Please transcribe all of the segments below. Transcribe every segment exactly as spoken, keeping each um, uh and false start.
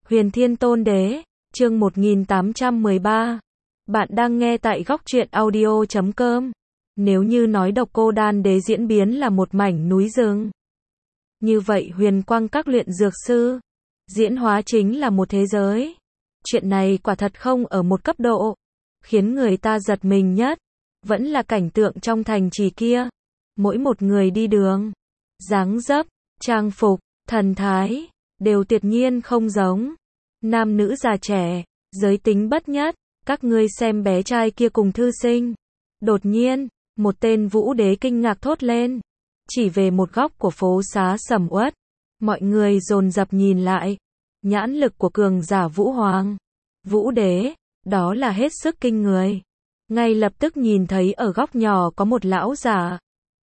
Huyền Thiên Tôn Đế, chương một nghìn tám trăm mười ba. Bạn đang nghe tại góc truyện audio chấm com. Nếu như nói Độc Cô Đan Đế diễn biến là một mảnh núi rừng, như vậy Huyền Quang Các luyện dược sư diễn hóa chính là một thế giới. Chuyện này quả thật không ở một cấp độ, khiến người ta giật mình nhất vẫn là cảnh tượng trong thành trì kia. Mỗi một người đi đường, dáng dấp, trang phục, thần thái đều tuyệt nhiên không giống. Nam nữ già trẻ, giới tính bất nhất. Các ngươi xem bé trai kia cùng thư sinh. Đột nhiên, một tên vũ đế kinh ngạc thốt lên. Chỉ về một góc của phố xá sầm uất, mọi người dồn dập nhìn lại. Nhãn lực của cường giả vũ hoàng, vũ đế, đó là hết sức kinh người. Ngay lập tức nhìn thấy ở góc nhỏ có một lão giả.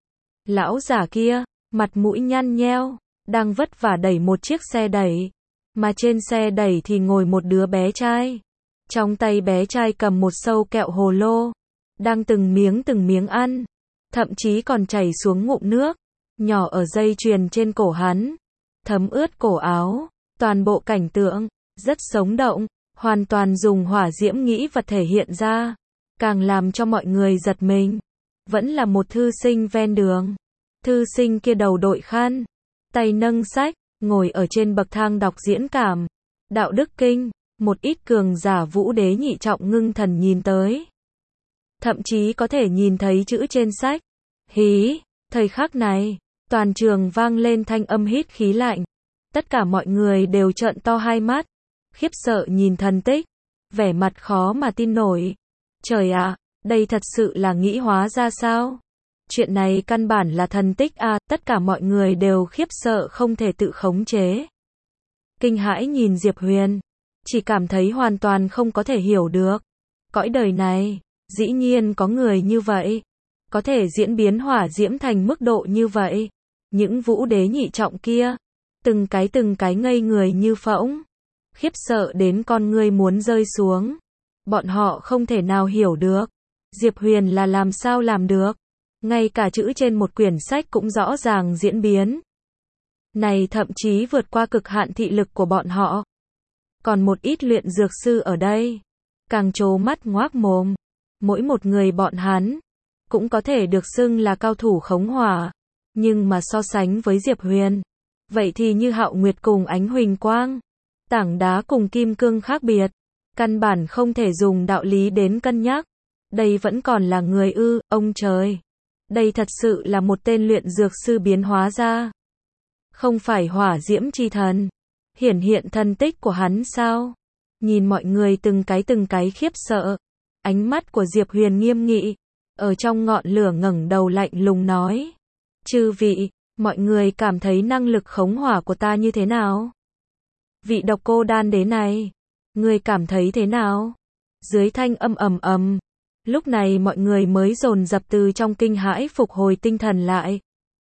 Lão giả kia, mặt mũi nhăn nheo, đang vất vả đẩy một chiếc xe đẩy, mà trên xe đẩy thì ngồi một đứa bé trai. Trong tay bé trai cầm một sâu kẹo hồ lô, đang từng miếng từng miếng ăn, thậm chí còn chảy xuống ngụm nước nhỏ ở dây chuyền trên cổ hắn, thấm ướt cổ áo. Toàn bộ cảnh tượng rất sống động, hoàn toàn dùng hỏa diễm nghĩ vật thể hiện ra. Càng làm cho mọi người giật mình, vẫn là một thư sinh ven đường. Thư sinh kia đầu đội khăn, tay nâng sách, ngồi ở trên bậc thang đọc diễn cảm, đạo đức kinh. Một ít cường giả vũ đế nhị trọng ngưng thần nhìn tới, thậm chí có thể nhìn thấy chữ trên sách. Hí, thời khắc này, toàn trường vang lên thanh âm hít khí lạnh. Tất cả mọi người đều trợn to hai mắt, khiếp sợ nhìn thần tích, vẻ mặt khó mà tin nổi. Trời ạ, đây thật sự là nghĩ hóa ra sao? Chuyện này căn bản là thần tích à, tất cả mọi người đều khiếp sợ không thể tự khống chế. Kinh hãi nhìn Diệp Huyền, chỉ cảm thấy hoàn toàn không có thể hiểu được. Cõi đời này, dĩ nhiên có người như vậy, có thể diễn biến hỏa diễm thành mức độ như vậy. Những vũ đế nhị trọng kia, từng cái từng cái ngây người như phỗng, khiếp sợ đến con ngươi muốn rơi xuống. Bọn họ không thể nào hiểu được, Diệp Huyền là làm sao làm được. Ngay cả chữ trên một quyển sách cũng rõ ràng diễn biến. Này thậm chí vượt qua cực hạn thị lực của bọn họ. Còn một ít luyện dược sư ở đây, càng trố mắt ngoác mồm. Mỗi một người bọn hắn, cũng có thể được xưng là cao thủ khống hỏa. Nhưng mà so sánh với Diệp Huyền, vậy thì như Hạo Nguyệt cùng Ánh Huỳnh Quang, tảng đá cùng kim cương khác biệt. Căn bản không thể dùng đạo lý đến cân nhắc. Đây vẫn còn là người ư, ông trời. Đây thật sự là một tên luyện dược sư biến hóa ra. Không phải hỏa diễm chi thần. Hiển hiện thần tích của hắn sao? Nhìn mọi người từng cái từng cái khiếp sợ. Ánh mắt của Diệp Huyền nghiêm nghị, ở trong ngọn lửa ngẩng đầu lạnh lùng nói. Chư vị, mọi người cảm thấy năng lực khống hỏa của ta như thế nào? Vị Độc Cô Đan Đế này, người cảm thấy thế nào? Dưới thanh âm ầm ầm, lúc này mọi người mới dồn dập từ trong kinh hãi phục hồi tinh thần lại.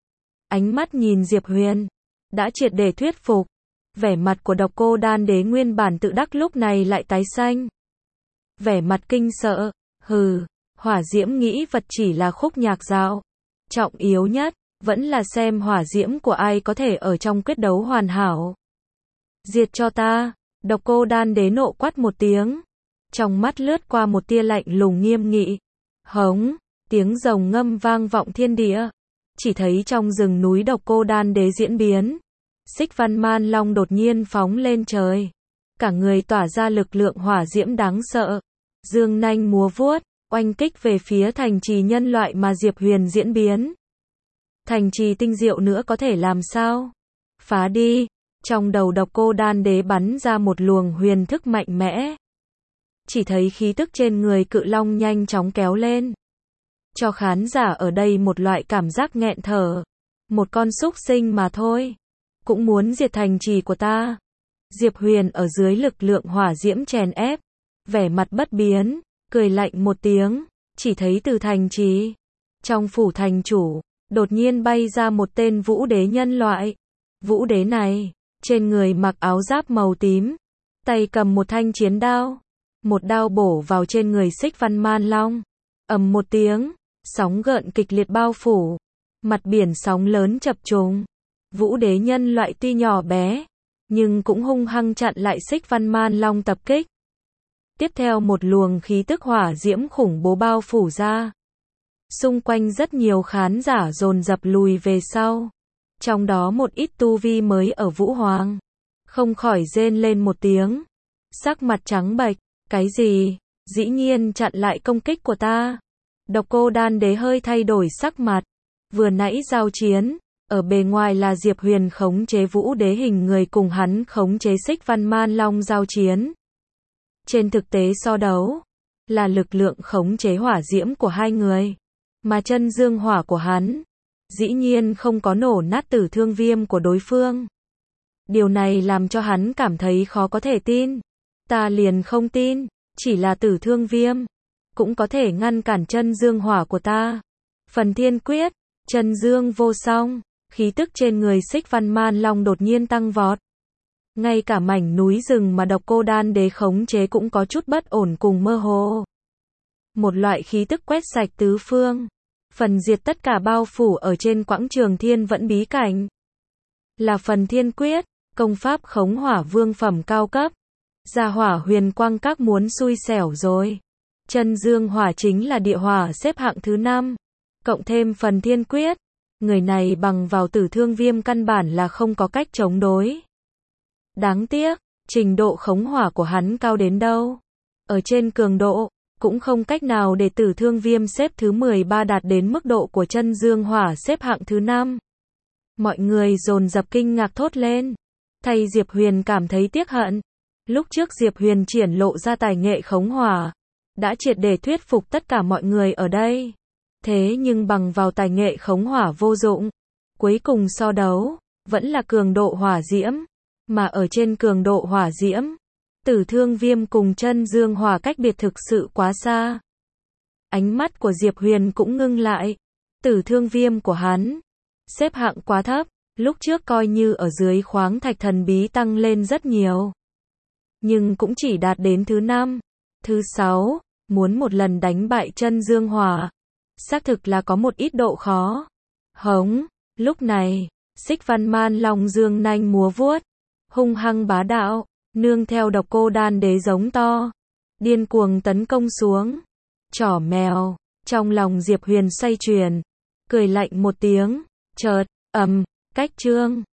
Ánh mắt nhìn Diệp Huyền, đã triệt để thuyết phục. Vẻ mặt của Độc Cô Đan Đế nguyên bản tự đắc lúc này lại tái xanh. Vẻ mặt kinh sợ, hừ, hỏa diễm nghĩ vật chỉ là khúc nhạc dạo. Trọng yếu nhất, vẫn là xem hỏa diễm của ai có thể ở trong quyết đấu hoàn hảo. Diệt cho ta, Độc Cô Đan Đế nộ quát một tiếng. Trong mắt lướt qua một tia lạnh lùng nghiêm nghị. Hống, tiếng rồng ngâm vang vọng thiên địa. Chỉ thấy trong rừng núi Độc Cô Đan Đế diễn biến. Xích Văn Man Long đột nhiên phóng lên trời. Cả người tỏa ra lực lượng hỏa diễm đáng sợ. Dương nanh múa vuốt, oanh kích về phía thành trì nhân loại mà Diệp Huyền diễn biến. Thành trì tinh diệu nữa có thể làm sao? Phá đi! Trong đầu Độc Cô Đan Đế bắn ra một luồng huyền thức mạnh mẽ. Chỉ thấy khí tức trên người cự long nhanh chóng kéo lên. Cho khán giả ở đây một loại cảm giác nghẹn thở. Một con súc sinh mà thôi, cũng muốn diệt thành trì của ta. Diệp Huyền ở dưới lực lượng hỏa diễm chèn ép, vẻ mặt bất biến, cười lạnh một tiếng. Chỉ thấy từ thành trì, trong phủ thành chủ, đột nhiên bay ra một tên vũ đế nhân loại. Vũ đế này, trên người mặc áo giáp màu tím, tay cầm một thanh chiến đao. Một đao bổ vào trên người Xích Văn Man Long. Ầm một tiếng, sóng gợn kịch liệt bao phủ. Mặt biển sóng lớn chập trùng. Vũ đế nhân loại tuy nhỏ bé, nhưng cũng hung hăng chặn lại Xích Văn Man Long tập kích. Tiếp theo một luồng khí tức hỏa diễm khủng bố bao phủ ra. Xung quanh rất nhiều khán giả dồn dập lùi về sau. Trong đó một ít tu vi mới ở Vũ Hoàng. Không khỏi rên lên một tiếng. Sắc mặt trắng bệch. Cái gì? Dĩ nhiên chặn lại công kích của ta. Độc Cô Đan Đế hơi thay đổi sắc mặt. Vừa nãy giao chiến, ở bề ngoài là Diệp Huyền khống chế Vũ Đế hình người cùng hắn khống chế Xích Văn Man Long giao chiến. Trên thực tế so đấu, là lực lượng khống chế hỏa diễm của hai người. Mà chân dương hỏa của hắn, dĩ nhiên không có nổ nát tử thương viêm của đối phương. Điều này làm cho hắn cảm thấy khó có thể tin. Ta liền không tin, chỉ là tử thương viêm, cũng có thể ngăn cản chân dương hỏa của ta. Phần Thiên Quyết, chân dương vô song, khí tức trên người Xích Văn Man Long đột nhiên tăng vọt. Ngay cả mảnh núi rừng mà Độc Cô Đan Đế khống chế cũng có chút bất ổn cùng mơ hồ. Một loại khí tức quét sạch tứ phương, phần diệt tất cả bao phủ ở trên quãng trường thiên vẫn bí cảnh. Là Phần Thiên Quyết, công pháp khống hỏa vương phẩm cao cấp. Gia hỏa huyền quang các muốn xui xẻo rồi. Chân dương hỏa chính là địa hỏa xếp hạng thứ năm. Cộng thêm Phần Thiên Quyết, người này bằng vào tử thương viêm căn bản là không có cách chống đối. Đáng tiếc, trình độ khống hỏa của hắn cao đến đâu. Ở trên cường độ, cũng không cách nào để tử thương viêm xếp thứ mười ba đạt đến mức độ của chân dương hỏa xếp hạng thứ năm. Mọi người dồn dập kinh ngạc thốt lên. Thầy Diệp Huyền cảm thấy tiếc hận. Lúc trước Diệp Huyền triển lộ ra tài nghệ khống hỏa, đã triệt để thuyết phục tất cả mọi người ở đây. Thế nhưng bằng vào tài nghệ khống hỏa vô dụng, cuối cùng so đấu, vẫn là cường độ hỏa diễm. Mà ở trên cường độ hỏa diễm, tử thương viêm cùng chân dương hỏa cách biệt thực sự quá xa. Ánh mắt của Diệp Huyền cũng ngưng lại. Tử thương viêm của hắn, xếp hạng quá thấp, lúc trước coi như ở dưới khoáng thạch thần bí tăng lên rất nhiều. Nhưng cũng chỉ đạt đến thứ năm, thứ sáu, muốn một lần đánh bại chân dương hỏa. Xác thực là có một ít độ khó. Hống, lúc này, Xích Văn Man Long dương nanh múa vuốt, hung hăng bá đạo, nương theo Độc Cô Đan Đế giống to, điên cuồng tấn công xuống. Chỏ mèo, trong lòng Diệp Huyền xoay chuyển, cười lạnh một tiếng, chợt, ầm, cách chương.